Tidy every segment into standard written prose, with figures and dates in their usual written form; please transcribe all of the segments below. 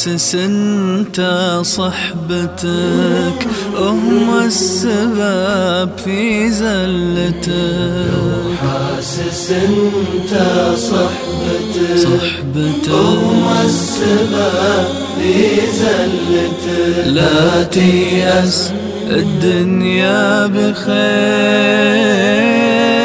حاسس انت صحبتك هم السبب في زلتك، حاسس انت صحبتك هم السبب في زلتك. لا تيأس الدنيا بخير،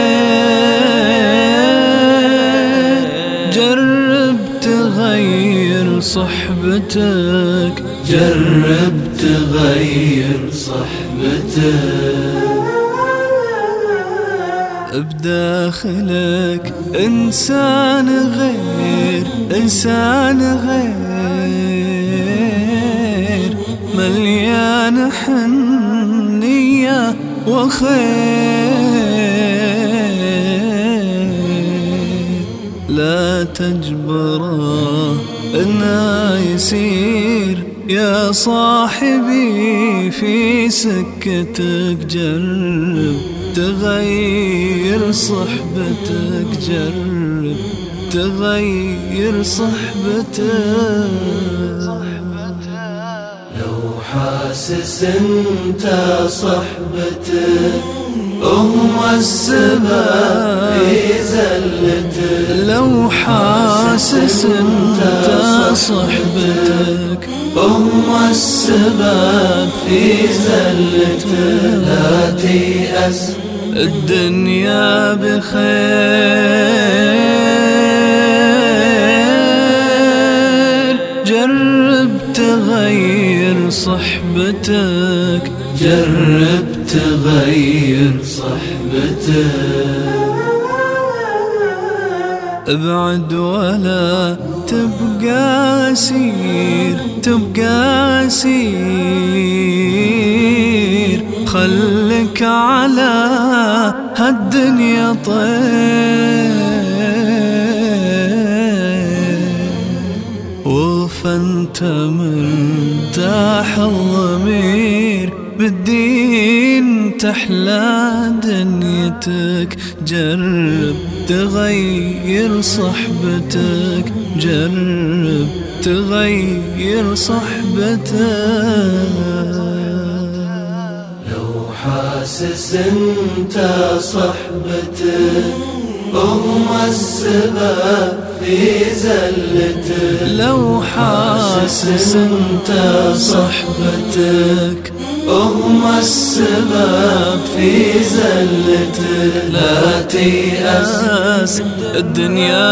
جرب تغير صحبتك، جرب تغير صحبتك. بداخلك إنسان غير، إنسان غير، مليان حنية وخير. لا تجبره إنه يسير يا صاحبي في سكتك، جرب تغير صحبتك، جرب تغير صحبتك. لو حاسس انت صحبتك هم السبب في زلتك، لو حاسس انت صحبتك هم السبب في زلتك. لا تيأس الدنيا بخير، جرب تغير صحبتك، جرب تغير صحبتك. ابعد ولا تبقى أسير، تبقى أسير، خلك على هالدنيا طير، وفانت مرتاح الضمير بالدين تحلى دنيتك، جرب تغير صحبتك، جرب تغير صحبتك. لو حاسس انت صحبتك هم السبب في زلتك، لو حاسس انت صحبتك هم السبب في زلتك. لا تيأس الدنيا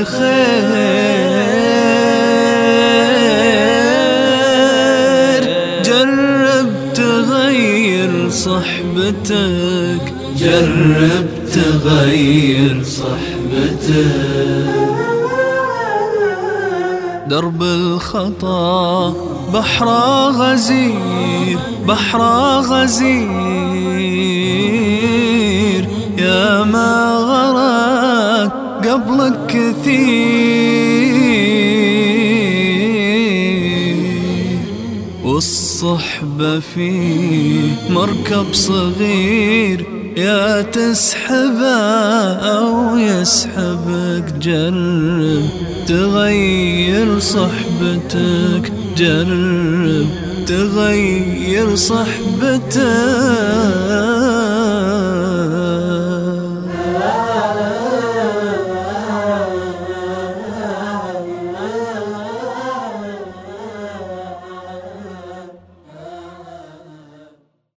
بخير، جرب تغير صحبتك، جرب تغير صحبتك. درب الخطا بحر غزير، بحر غزير، يا ما غرق قبلك كثير، والصحبة فيه مركب صغير، يا تسحبه أو يسحبك، جرب تغير صحبتك، جرب تغير صحبتك.